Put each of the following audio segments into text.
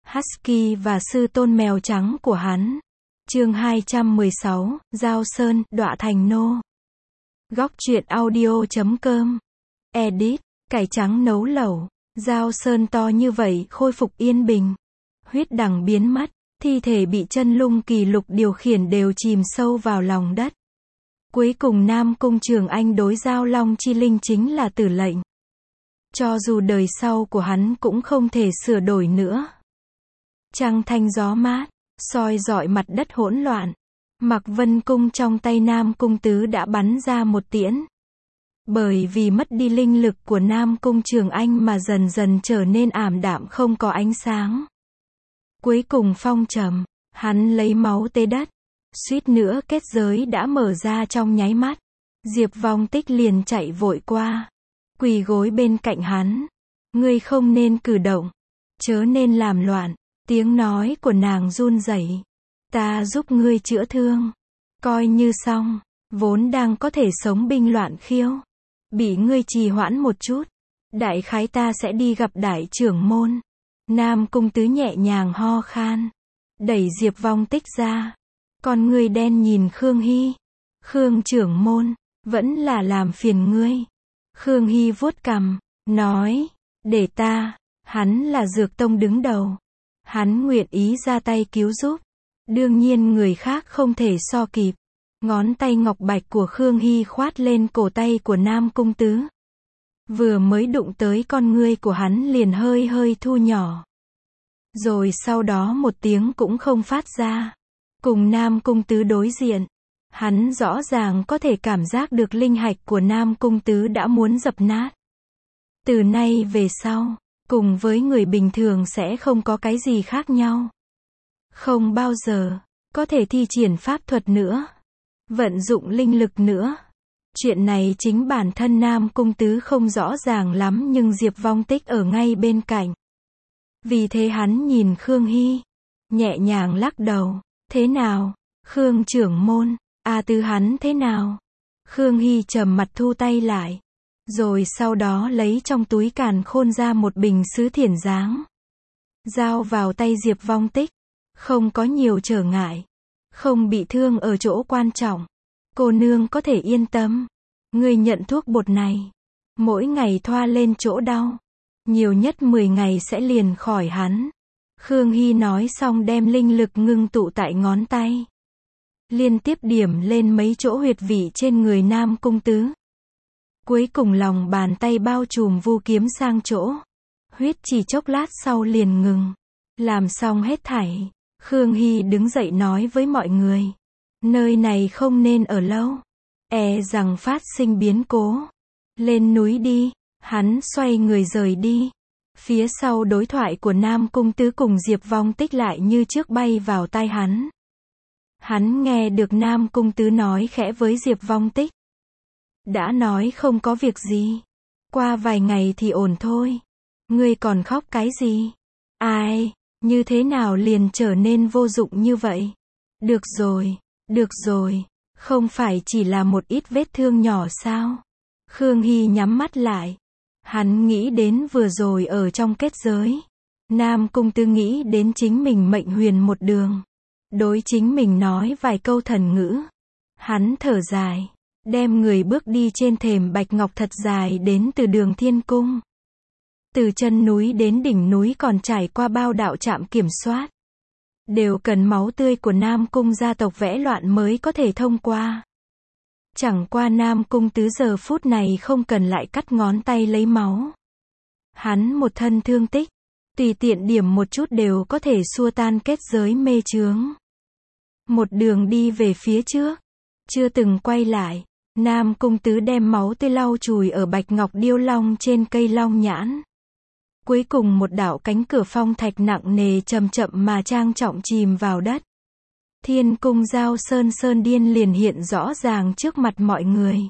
Husky và sư tôn mèo trắng của hắn. Chương 216, Giao Sơn, đọa thành nô. Góc truyện audio.com. Edit, cải trắng nấu lẩu. Giao Sơn to như vậy khôi phục yên bình. Huyết đằng biến mất, thi thể bị chân lung kỳ lục điều khiển đều chìm sâu vào lòng đất. Cuối cùng Nam Cung Trường Anh đối Giao Long Chi Linh chính là tử lệnh. Cho dù đời sau của hắn cũng không thể sửa đổi nữa. Trăng thanh gió mát, soi rọi mặt đất hỗn loạn. Mạc Vân Cung trong tay Nam Cung Tứ đã bắn ra một tiễn. Bởi vì mất đi linh lực của Nam Cung Trường Anh mà dần dần trở nên ảm đạm không có ánh sáng. Cuối cùng phong trầm, hắn lấy máu tế đất. Suýt nữa kết giới đã mở ra trong nháy mắt. Diệp Vong Tích liền chạy vội qua. Quỳ gối bên cạnh hắn. Ngươi không nên cử động. Chớ nên làm loạn. Tiếng nói của nàng run rẩy. Ta giúp ngươi chữa thương. Coi như xong. Vốn đang có thể sống binh loạn khiêu. Bị ngươi trì hoãn một chút. Đại khái ta sẽ đi gặp đại trưởng môn. Nam Cung Tứ nhẹ nhàng ho khan. Đẩy Diệp Vong Tích ra. Con ngươi đen nhìn Khương Hy. Khương trưởng môn, vẫn là làm phiền ngươi. Khương Hy vuốt cằm, nói, để ta, hắn là Dược Tông đứng đầu. Hắn nguyện ý ra tay cứu giúp. Đương nhiên người khác không thể so kịp. Ngón tay ngọc bạch của Khương Hy khoát lên cổ tay của Nam Cung Tứ. Vừa mới đụng tới con ngươi của hắn liền hơi hơi thu nhỏ. Rồi sau đó một tiếng cũng không phát ra. Cùng Nam Cung Tứ đối diện. Hắn rõ ràng có thể cảm giác được linh hạch của Nam Cung Tứ đã muốn dập nát. Từ nay về sau, cùng với người bình thường sẽ không có cái gì khác nhau. Không bao giờ có thể thi triển pháp thuật nữa. Vận dụng linh lực nữa. Chuyện này chính bản thân Nam Cung Tứ không rõ ràng lắm nhưng Diệp Vong Tích ở ngay bên cạnh. Vì thế hắn nhìn Khương Hy. Nhẹ nhàng lắc đầu. Thế nào? Khương trưởng môn. Tứ hắn thế nào? Khương Hy trầm mặt thu tay lại. Rồi sau đó lấy trong túi càn khôn ra một bình sứ thiển dáng. Giao vào tay Diệp Vong Tích. Không có nhiều trở ngại. Không bị thương ở chỗ quan trọng. Cô nương có thể yên tâm. Ngươi nhận thuốc bột này. Mỗi ngày thoa lên chỗ đau. Nhiều nhất 10 ngày sẽ liền khỏi hắn. Khương Hy nói xong đem linh lực ngưng tụ tại ngón tay. Liên tiếp điểm lên mấy chỗ huyệt vị trên người Nam Cung Tứ. Cuối cùng lòng bàn tay bao trùm vu kiếm sang chỗ. Huyết chỉ chốc lát sau liền ngừng. Làm xong hết thảy. Khương Hy đứng dậy nói với mọi người. Nơi này không nên ở lâu. Rằng phát sinh biến cố. Lên núi đi. Hắn xoay người rời đi. Phía sau đối thoại của Nam Cung Tứ cùng Diệp Vong Tích lại như trước bay vào tai hắn. Hắn nghe được Nam Cung Tứ nói khẽ với Diệp Vong Tích. Đã nói không có việc gì. Qua vài ngày thì ổn thôi. Ngươi còn khóc cái gì? Ai, như thế nào liền trở nên vô dụng như vậy? Được rồi, không phải chỉ là một ít vết thương nhỏ sao? Khương Hy nhắm mắt lại. Hắn nghĩ đến vừa rồi ở trong kết giới. Nam Cung Tứ nghĩ đến chính mình mệnh huyền một đường. Đối chính mình nói vài câu thần ngữ. Hắn thở dài. Đem người bước đi trên thềm bạch ngọc thật dài đến từ đường thiên cung. Từ chân núi đến đỉnh núi còn trải qua bao đạo trạm kiểm soát. Đều cần máu tươi của Nam Cung gia tộc vẽ loạn mới có thể thông qua. Chẳng qua Nam Cung Tứ giờ phút này không cần lại cắt ngón tay lấy máu. Hắn một thân thương tích. Tùy tiện điểm một chút đều có thể xua tan kết giới mê chướng. Một đường đi về phía trước. Chưa từng quay lại. Nam Cung Tứ đem máu tươi lau chùi ở bạch ngọc điêu long trên cây long nhãn. Cuối cùng một đạo cánh cửa phong thạch nặng nề chậm chậm mà trang trọng chìm vào đất. Thiên cung Giao Sơn Sơn Điên liền hiện rõ ràng trước mặt mọi người.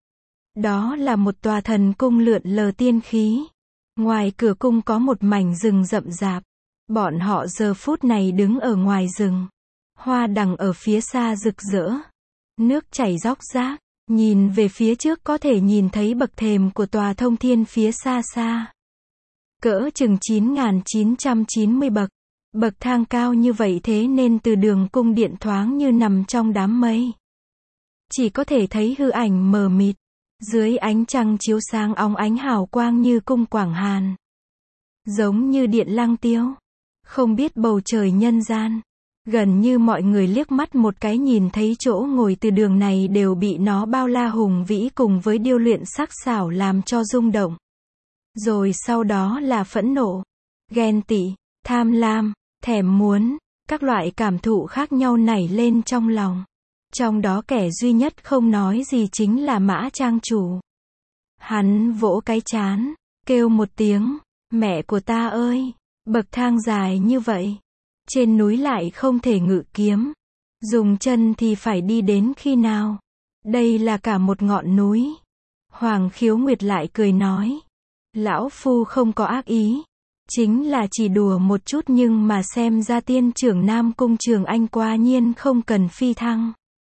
Đó là một tòa thần cung lượn lờ tiên khí. Ngoài cửa cung có một mảnh rừng rậm rạp. Bọn họ giờ phút này đứng ở ngoài rừng. Hoa đằng ở phía xa rực rỡ. Nước chảy róc rách. Nhìn về phía trước có thể nhìn thấy bậc thềm của tòa thông thiên phía xa xa. Cỡ chừng 9.990 bậc. Bậc thang cao như vậy thế nên từ đường cung điện thoáng như nằm trong đám mây. Chỉ có thể thấy hư ảnh mờ mịt. Dưới ánh trăng chiếu sáng óng ánh hào quang như cung Quảng Hàn. Giống như điện Lăng Tiêu. Không biết bầu trời nhân gian. Gần như mọi người liếc mắt một cái nhìn thấy chỗ ngồi từ đường này đều bị nó bao la hùng vĩ cùng với điêu luyện sắc sảo làm cho rung động. Rồi sau đó là phẫn nộ, ghen tị, tham lam, thèm muốn, các loại cảm thụ khác nhau nảy lên trong lòng. Trong đó kẻ duy nhất không nói gì chính là Mã Trang chủ. Hắn vỗ cái trán, kêu một tiếng, mẹ của ta ơi, bậc thang dài như vậy. Trên núi lại không thể ngự kiếm. Dùng chân thì phải đi đến khi nào? Đây là cả một ngọn núi. Hoàng Khiếu Nguyệt lại cười nói. Lão Phu không có ác ý. Chính là chỉ đùa một chút nhưng mà xem ra tiên trưởng Nam Cung Trường Anh quả nhiên không cần phi thăng.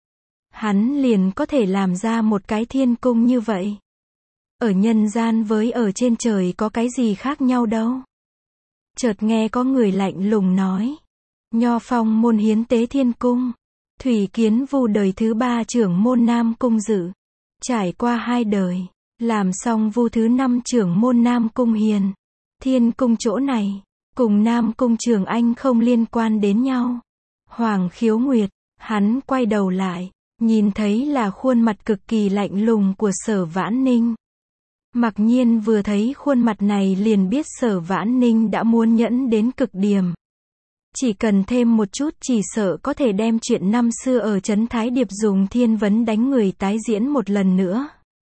Hắn liền có thể làm ra một cái thiên cung như vậy. Ở nhân gian với ở trên trời có cái gì khác nhau đâu. Chợt nghe có người lạnh lùng nói. Nho Phong môn hiến tế thiên cung. Thủy Kiến Vu đời thứ 3 trưởng môn Nam Cung Dự. Trải qua 2 đời. Làm xong Vu thứ 5 trưởng môn Nam Cung Hiền. Thiên cung chỗ này. Cùng Nam Cung Trường Anh không liên quan đến nhau. Hoàng Khiếu Nguyệt. Hắn quay đầu lại. Nhìn thấy là khuôn mặt cực kỳ lạnh lùng của Sở Vãn Ninh. Mặc nhiên vừa thấy khuôn mặt này liền biết Sở Vãn Ninh đã muốn nhẫn đến cực điểm. Chỉ cần thêm một chút chỉ sợ có thể đem chuyện năm xưa ở Trấn Thái Điệp dùng thiên vấn đánh người tái diễn một lần nữa.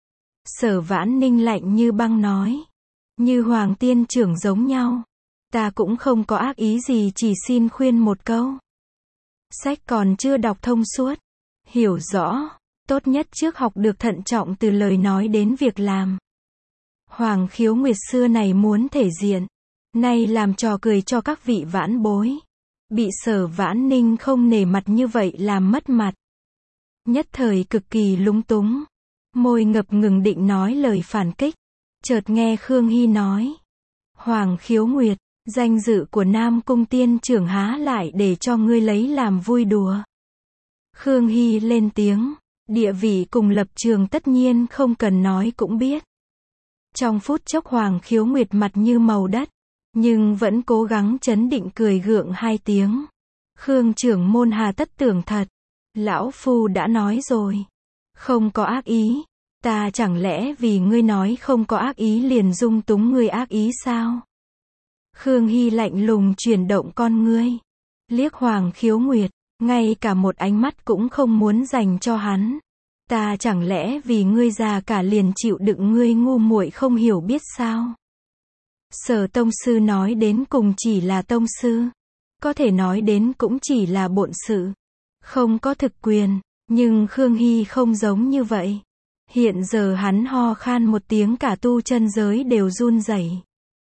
Sở Vãn Ninh lạnh như băng nói. Như Hoàng tiên trưởng giống nhau. Ta cũng không có ác ý gì chỉ xin khuyên một câu. Sách còn chưa đọc thông suốt. Hiểu rõ. Tốt nhất trước học được thận trọng từ lời nói đến việc làm. Hoàng Khiếu Nguyệt xưa này muốn thể diện. Nay làm trò cười cho các vị vãn bối. Bị Sở Vãn Ninh không nể mặt như vậy làm mất mặt. Nhất thời cực kỳ lúng túng. Môi ngập ngừng định nói lời phản kích. Chợt nghe Khương Hy nói. Hoàng Khiếu Nguyệt, danh dự của Nam Cung tiên trưởng há lại để cho ngươi lấy làm vui đùa. Khương Hy lên tiếng. Địa vị cùng lập trường tất nhiên không cần nói cũng biết. Trong phút chốc Hoàng Khiếu Nguyệt mặt như màu đất. Nhưng vẫn cố gắng trấn định cười gượng 2 tiếng. Khương trưởng môn hà tất tưởng thật. Lão Phu đã nói rồi. Không có ác ý. Ta chẳng lẽ vì ngươi nói không có ác ý liền dung túng ngươi ác ý sao? Khương Hy lạnh lùng chuyển động con ngươi. Liếc Hoàng Khiếu Nguyệt. Ngay cả một ánh mắt cũng không muốn dành cho hắn. Ta chẳng lẽ vì ngươi già cả liền chịu đựng ngươi ngu muội không hiểu biết sao? Sở tông sư nói đến cùng chỉ là tông sư. Có thể nói đến cũng chỉ là bộn sự. Không có thực quyền. Nhưng Khương Hy không giống như vậy. Hiện giờ hắn ho khan một tiếng cả tu chân giới đều run rẩy.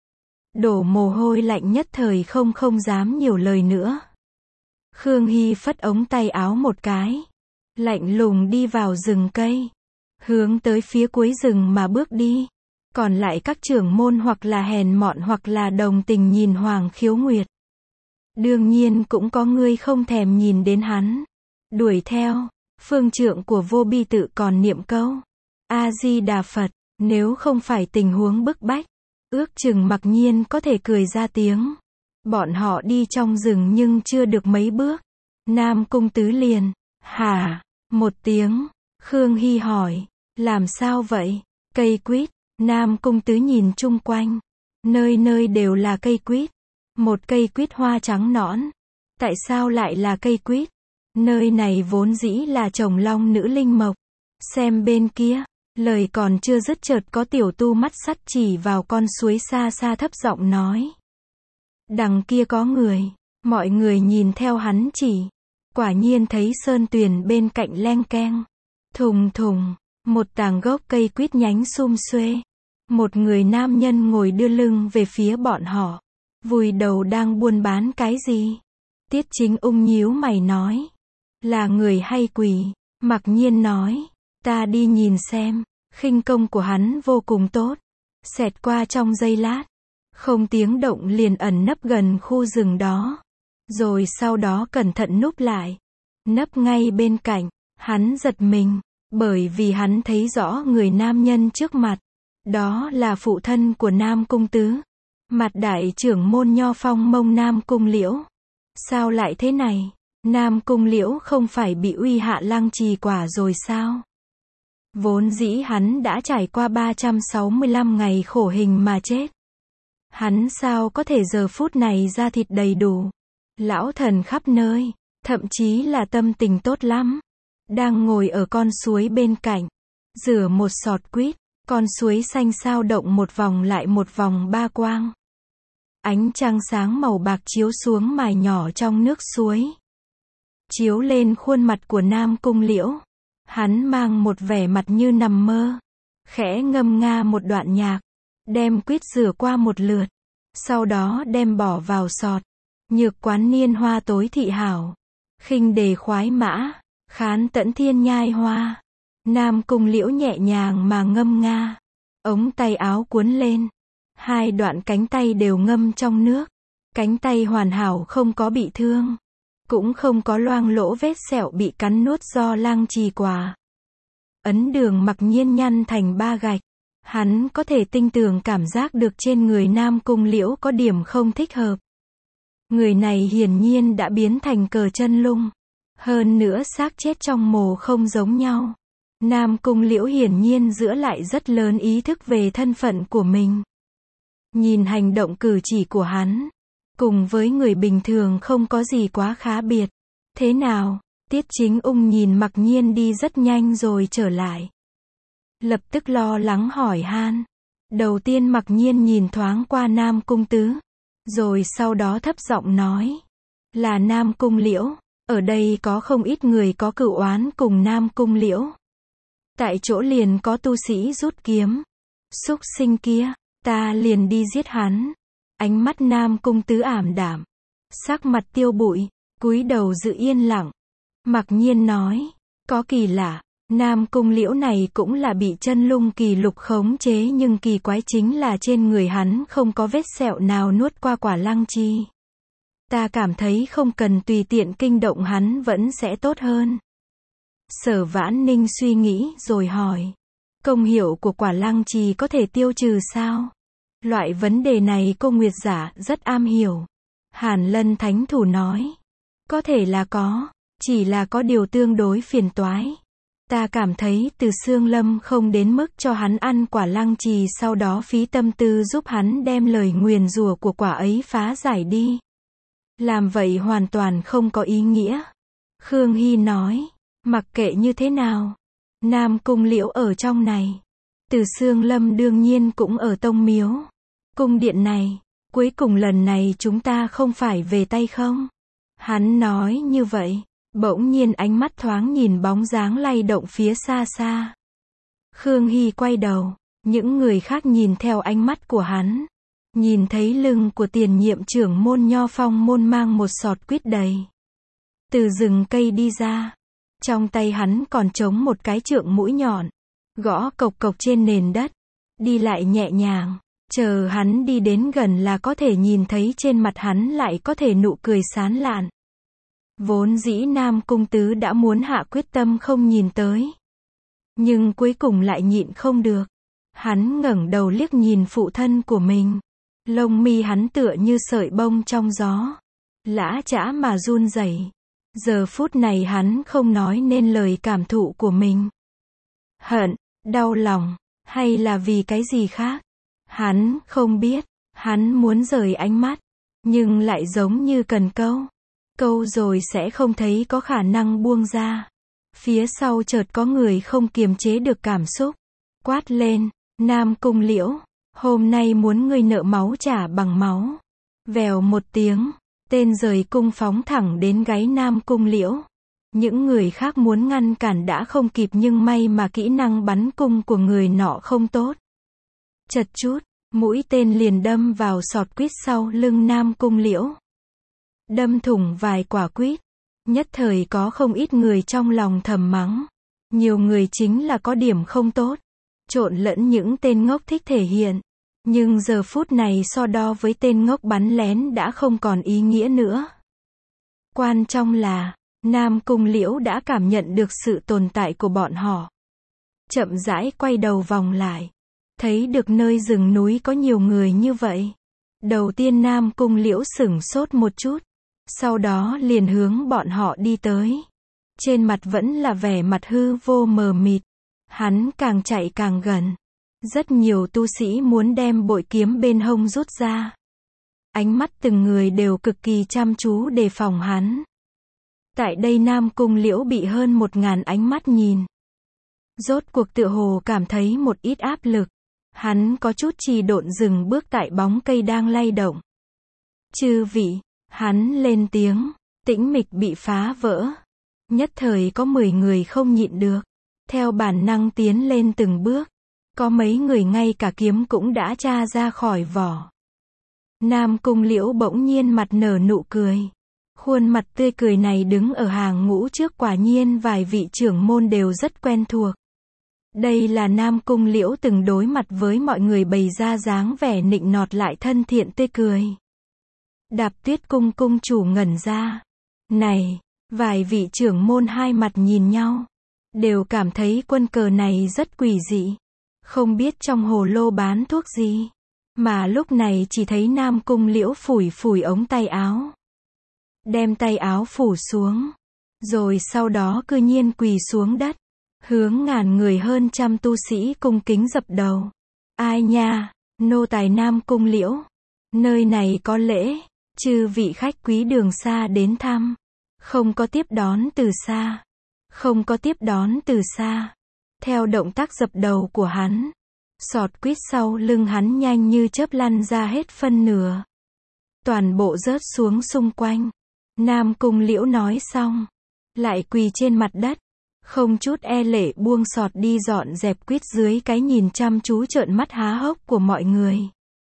Đổ mồ hôi lạnh nhất thời không dám nhiều lời nữa. Khương Hy phất ống tay áo một cái. Lạnh lùng đi vào rừng cây. Hướng tới phía cuối rừng mà bước đi. Còn lại các trưởng môn hoặc là hèn mọn hoặc là đồng tình nhìn Hoàng Khiếu Nguyệt. Đương nhiên cũng có người không thèm nhìn đến hắn. Đuổi theo, phương trượng của Vô Bi Tự còn niệm câu. A-di-đà Phật, nếu không phải tình huống bức bách. Ước chừng mặc nhiên có thể cười ra tiếng. Bọn họ đi trong rừng nhưng chưa được mấy bước. Nam Cung Tứ liền. Hả? Một tiếng. Khương Hy hỏi. Làm sao vậy? Cây quýt. Nam Cung Tứ nhìn chung quanh. Nơi nơi đều là cây quýt. Một cây quýt hoa trắng nõn. Tại sao lại là cây quýt? Nơi này vốn dĩ là trồng long nữ linh mộc. Xem bên kia. Lời còn chưa dứt chợt có tiểu tu mắt sắt chỉ vào con suối xa xa thấp giọng nói. Đằng kia có người. Mọi người nhìn theo hắn chỉ. Quả nhiên thấy sơn tuyền bên cạnh leng keng. Thùng thùng. Một tàng gốc cây quýt nhánh sum xuê. Một người nam nhân ngồi đưa lưng về phía bọn họ. Vùi đầu đang buôn bán cái gì? Tiết Chính Ung nhíu mày nói. Là người hay quỷ? Mặc nhiên nói. Ta đi nhìn xem. Khinh công của hắn vô cùng tốt. Xẹt qua trong giây lát. Không tiếng động liền ẩn nấp gần khu rừng đó. rồi sau đó cẩn thận núp lại, nấp ngay bên cạnh. Hắn giật mình, bởi vì hắn thấy rõ người nam nhân trước mặt. Đó là phụ thân của Nam Cung Tứ, Mặt đại trưởng môn Nho Phong Mông Nam Cung Liễu. Sao lại thế này? Nam Cung Liễu không phải bị uy hạ lăng trì quả rồi sao? Vốn dĩ hắn đã trải qua 365 ngày khổ hình mà chết. Hắn sao có thể giờ phút này da thịt đầy đủ, lão thần khắp nơi, thậm chí là tâm tình tốt lắm. Đang ngồi ở con suối bên cạnh, rửa một sọt quýt, con suối xanh sao động một vòng lại một vòng ba quang. Ánh trăng sáng màu bạc chiếu xuống mài nhỏ trong nước suối, chiếu lên khuôn mặt của Nam Cung Liễu. Hắn mang một vẻ mặt như nằm mơ, khẽ ngâm nga một đoạn nhạc, đem quýt rửa qua một lượt, sau đó đem bỏ vào sọt. Nhược quán niên hoa tối thị hảo, khinh đề khoái mã, khán tẫn thiên nhai hoa. Nam Cung Liễu nhẹ nhàng mà ngâm nga, ống tay áo cuốn lên, hai đoạn cánh tay đều ngâm trong nước, cánh tay hoàn hảo không có bị thương, cũng không có loang lỗ vết sẹo bị cắn nuốt do lăng trì quả. Ấn Đường mặc nhiên nhăn thành ba gạch, hắn có thể tinh tường cảm giác được trên người Nam Cung Liễu có điểm không thích hợp. Người này hiển nhiên đã biến thành cờ chân lung, hơn nữa xác chết trong mồ không giống nhau. Nam Cung Liễu hiển nhiên giữ lại rất lớn ý thức về thân phận của mình. Nhìn hành động cử chỉ của hắn, cùng với người bình thường không có gì quá khác biệt. Thế nào? Tiết Chính Ung nhìn Mặc Nhiên đi rất nhanh rồi trở lại. Lập tức lo lắng hỏi han. Đầu tiên Mặc Nhiên nhìn thoáng qua Nam Cung Tứ, rồi sau đó thấp giọng nói. Là Nam Cung Liễu, ở đây có không ít người có cửu oán cùng Nam Cung Liễu. Tại chỗ liền có tu sĩ rút kiếm. Súc sinh kia, ta liền đi giết hắn. Ánh mắt Nam Cung Tứ ảm đạm, sắc mặt tiêu bụi, cúi đầu giữ yên lặng. Mặc Nhiên nói, có kỳ lạ, Nam Cung Liễu này cũng là bị chân lung kỳ lục khống chế, nhưng kỳ quái chính là trên người hắn không có vết sẹo nào nuốt qua quả lăng chi. Ta cảm thấy không cần tùy tiện kinh động hắn vẫn sẽ tốt hơn. Sở Vãn Ninh suy nghĩ rồi hỏi, công hiệu của quả lăng trì có thể tiêu trừ sao? Loại vấn đề này cô Nguyệt Giả rất am hiểu. Hàn Lân Thánh Thủ nói, có thể là có, chỉ là có điều tương đối phiền toái. Ta cảm thấy Từ Xương Lâm không đến mức cho hắn ăn quả lăng trì sau đó phí tâm tư giúp hắn đem lời nguyền rủa của quả ấy phá giải đi. Làm vậy hoàn toàn không có ý nghĩa. Khương Hy nói, mặc kệ như thế nào, Nam Cung Liễu ở trong này, Từ Xương Lâm đương nhiên cũng ở tông miếu. Cung điện này, cuối cùng lần này chúng ta không phải về tay không? Hắn nói như vậy, bỗng nhiên ánh mắt thoáng nhìn bóng dáng lay động phía xa xa. Khương Hy quay đầu, những người khác nhìn theo ánh mắt của hắn. Nhìn thấy lưng của tiền nhiệm trưởng môn Nho Phong môn mang một sọt quýt đầy. Từ rừng cây đi ra. Trong tay hắn còn trống một cái trượng mũi nhọn. Gõ cộc cộc trên nền đất. Đi lại nhẹ nhàng. Chờ hắn đi đến gần là có thể nhìn thấy trên mặt hắn lại có thể nụ cười sán lạn. Vốn dĩ Nam Cung Tứ đã muốn hạ quyết tâm không nhìn tới. Nhưng cuối cùng lại nhịn không được. Hắn ngẩng đầu liếc nhìn phụ thân của mình. Lông mi hắn tựa như sợi bông trong gió. Lã chã mà run rẩy. Giờ phút này hắn không nói nên lời cảm thụ của mình. Hận, đau lòng, hay là vì cái gì khác? Hắn không biết. Hắn muốn rời ánh mắt, nhưng lại giống như cần câu. Câu rồi sẽ không thấy có khả năng buông ra. Phía sau chợt có người không kiềm chế được cảm xúc. Quát lên, Nam Cung Liễu, hôm nay muốn ngươi nợ máu trả bằng máu. Vèo một tiếng, tên rời cung phóng thẳng đến gáy Nam Cung Liễu. Những người khác muốn ngăn cản đã không kịp, nhưng may mà kỹ năng bắn cung của người nọ không tốt. Chật chút, mũi tên liền đâm vào sọt quýt sau lưng Nam Cung Liễu. Đâm thủng vài quả quýt. Nhất thời có không ít người trong lòng thầm mắng. Nhiều người chính là có điểm không tốt. Trộn lẫn những tên ngốc thích thể hiện. Nhưng giờ phút này so đo với tên ngốc bắn lén đã không còn ý nghĩa nữa. Quan trọng là, Nam Cung Liễu đã cảm nhận được sự tồn tại của bọn họ. Chậm rãi quay đầu vòng lại. Thấy được nơi rừng núi có nhiều người như vậy. Đầu tiên Nam Cung Liễu sửng sốt một chút. Sau đó liền hướng bọn họ đi tới. Trên mặt vẫn là vẻ mặt hư vô mờ mịt. Hắn càng chạy càng gần. Rất nhiều tu sĩ muốn đem bội kiếm bên hông rút ra. Ánh mắt từng người đều cực kỳ chăm chú đề phòng hắn. Tại đây Nam Cung Liễu bị hơn 1000 ánh mắt nhìn. Rốt cuộc tựa hồ cảm thấy một ít áp lực. Hắn có chút trì độn dừng bước tại bóng cây đang lay động. Chư vị, hắn lên tiếng, tĩnh mịch bị phá vỡ. Nhất thời có 10 người không nhịn được. Theo bản năng tiến lên từng bước. Có mấy người ngay cả kiếm cũng đã tra ra khỏi vỏ. Nam Cung Liễu bỗng nhiên mặt nở nụ cười. Khuôn mặt tươi cười này đứng ở hàng ngũ trước quả nhiên vài vị trưởng môn đều rất quen thuộc. Đây là Nam Cung Liễu từng đối mặt với mọi người bày ra dáng vẻ nịnh nọt lại thân thiện tươi cười. Đạp Tuyết cung cung chủ ngẩn ra. Này, vài vị trưởng môn hai mặt nhìn nhau. Đều cảm thấy quân cờ này rất quỷ dị. Không biết trong hồ lô bán thuốc gì. Mà lúc này chỉ thấy Nam Cung Liễu phủi phủi ống tay áo. Đem tay áo phủ xuống. Rồi sau đó cư nhiên quỳ xuống đất. Hướng ngàn người hơn trăm tu sĩ cung kính dập đầu. Ai nha, nô tài Nam Cung Liễu. Nơi này có lễ, chư vị khách quý đường xa đến thăm. Không có tiếp đón từ xa. Không có tiếp đón từ xa. Theo động tác dập đầu của hắn. Sọt quýt sau lưng hắn nhanh như chớp lăn ra hết phân nửa. Toàn bộ rớt xuống xung quanh. Nam Cung Liễu nói xong. Lại quỳ trên mặt đất. Không chút e lệ buông sọt đi dọn dẹp quýt dưới cái nhìn chăm chú trợn mắt há hốc của mọi người.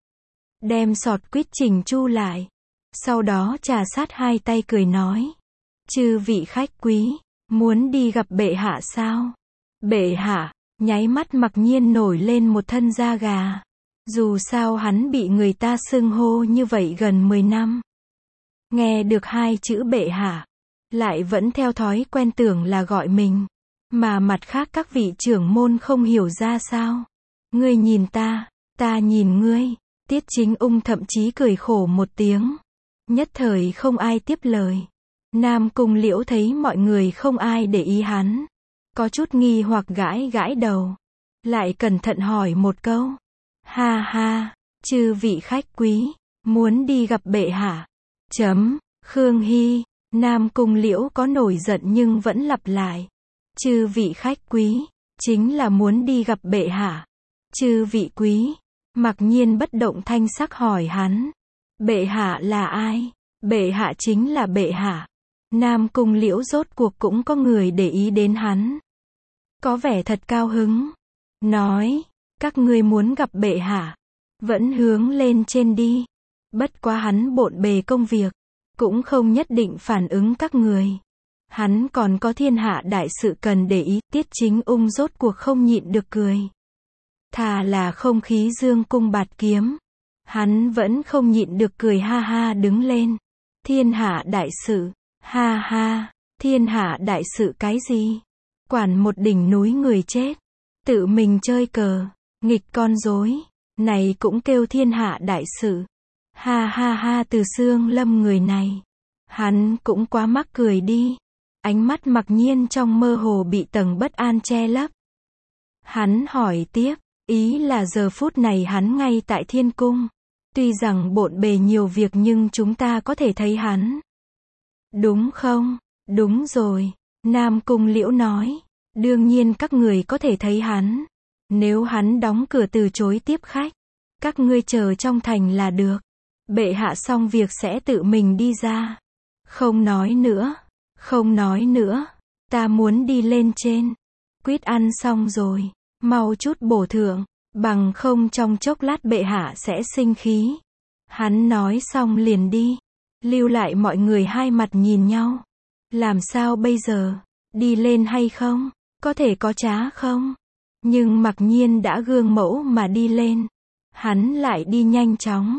Đem sọt quýt chỉnh chu lại. Sau đó trà sát hai tay cười nói. Chư vị khách quý, muốn đi gặp bệ hạ sao? Bệ hạ, nháy mắt Mặc Nhiên nổi lên một thân da gà. Dù sao hắn bị người ta xưng hô như vậy gần 10 năm. Nghe được hai chữ bệ hạ, lại vẫn theo thói quen tưởng là gọi mình. Mà mặt khác các vị trưởng môn không hiểu ra sao. Ngươi nhìn ta nhìn ngươi. Tiết Chính Ung thậm chí cười khổ một tiếng. Nhất thời không ai tiếp lời. Nam Cung Liễu thấy mọi người không ai để ý hắn. Có chút nghi hoặc gãi gãi đầu. Lại cẩn thận hỏi một câu. Ha ha, chư vị khách quý, muốn đi gặp bệ hạ. Khương Hy, Nam Cung Liễu có nổi giận nhưng vẫn lặp lại. Chư vị khách quý, chính là muốn đi gặp bệ hạ. Chư vị quý, Mặc Nhiên bất động thanh sắc hỏi hắn. Bệ hạ là ai? Bệ hạ chính là bệ hạ. Nam Cung Liễu rốt cuộc cũng có người để ý đến hắn. Có vẻ thật cao hứng. Nói, các ngươi muốn gặp bệ hạ. Vẫn hướng lên trên đi. Bất quá hắn bộn bề công việc. Cũng không nhất định phản ứng các người. Hắn còn có thiên hạ đại sự cần để ý. Tiết Chính Ung rốt cuộc không nhịn được cười. Thà là không khí dương cung bạt kiếm. Hắn vẫn không nhịn được cười ha ha đứng lên. Thiên hạ đại sự. Ha ha. Thiên hạ đại sự cái gì? Quản một đỉnh núi người chết. Tự mình chơi cờ. Nghịch con rối. Này cũng kêu thiên hạ đại sự. Ha ha ha. Từ Xương Lâm người này. Hắn cũng quá mắc cười đi. Ánh mắt Mặc Nhiên trong mơ hồ bị tầng bất an che lấp. Hắn hỏi tiếp. Ý là giờ phút này hắn ngay tại thiên cung. Tuy rằng bộn bề nhiều việc nhưng chúng ta có thể thấy hắn. Đúng không? Đúng rồi. Nam Cung Liễu nói. Đương nhiên các người có thể thấy hắn. Nếu hắn đóng cửa từ chối tiếp khách. Các ngươi chờ trong thành là được. Bệ hạ xong việc sẽ tự mình đi ra. Không nói nữa. Không nói nữa. Ta muốn đi lên trên. Quýt ăn xong rồi. Mau chút bổ thượng. Bằng không trong chốc lát bệ hạ sẽ sinh khí. Hắn nói xong liền đi. Lưu lại mọi người hai mặt nhìn nhau. Làm sao bây giờ? Đi lên hay không? Có thể có trá không? Nhưng Mặc Nhiên đã gương mẫu mà đi lên. Hắn lại đi nhanh chóng.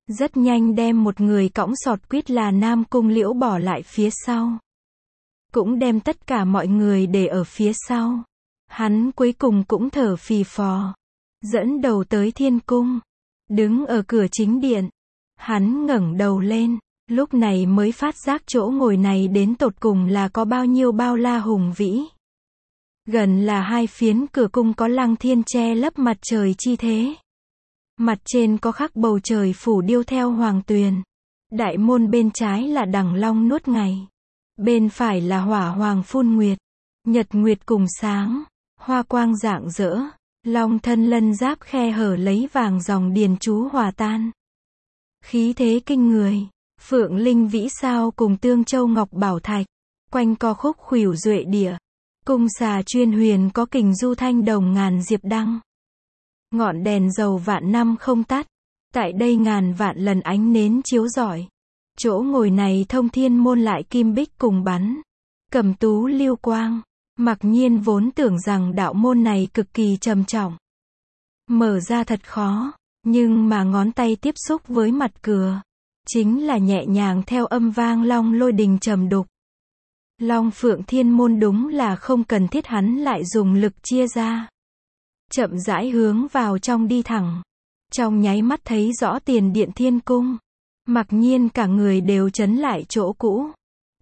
rất nhanh đem một người cõng sọt quýt là Nam Cung Liễu bỏ lại phía sau. Cũng đem tất cả mọi người để ở phía sau. Hắn cuối cùng cũng thở phì phò, dẫn đầu tới thiên cung, đứng ở cửa chính điện. Hắn ngẩng đầu lên, lúc này mới phát giác chỗ ngồi này đến tột cùng là có bao nhiêu bao la hùng vĩ. Gần là 2 phiến cửa cung có lăng thiên che lấp mặt trời chi thế. Mặt trên có khắc bầu trời phủ điêu theo hoàng tuyền. Đại môn bên trái là đằng long nuốt ngày. Bên phải là hỏa hoàng phun nguyệt. Nhật nguyệt cùng sáng. Hoa quang rạng rỡ. Long thân lân giáp khe hở lấy vàng dòng điền chú hòa tan. Khí thế kinh người. Phượng linh vĩ sao cùng tương châu ngọc bảo thạch. Quanh co khúc khuỷu duệ địa. Cung xà chuyên huyền có kình du thanh đồng ngàn diệp đăng. Ngọn đèn dầu vạn năm không tắt. Tại đây ngàn vạn lần ánh nến chiếu rọi. Chỗ ngồi này thông thiên môn lại kim bích cùng bắn. Cẩm tú lưu quang. Mặc nhiên vốn tưởng rằng đạo môn này cực kỳ trầm trọng. Mở ra thật khó. Nhưng mà ngón tay tiếp xúc với mặt cửa. Chính là nhẹ nhàng theo âm vang long lôi đình trầm đục. Long Phượng Thiên môn đúng là không cần thiết hắn lại dùng lực chia ra. Chậm rãi hướng vào trong đi thẳng. Trong nháy mắt thấy rõ tiền điện thiên cung. Mặc nhiên cả người đều chấn lại chỗ cũ.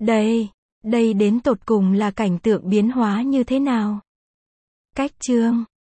Đây đến tột cùng là cảnh tượng biến hóa như thế nào? Cách chương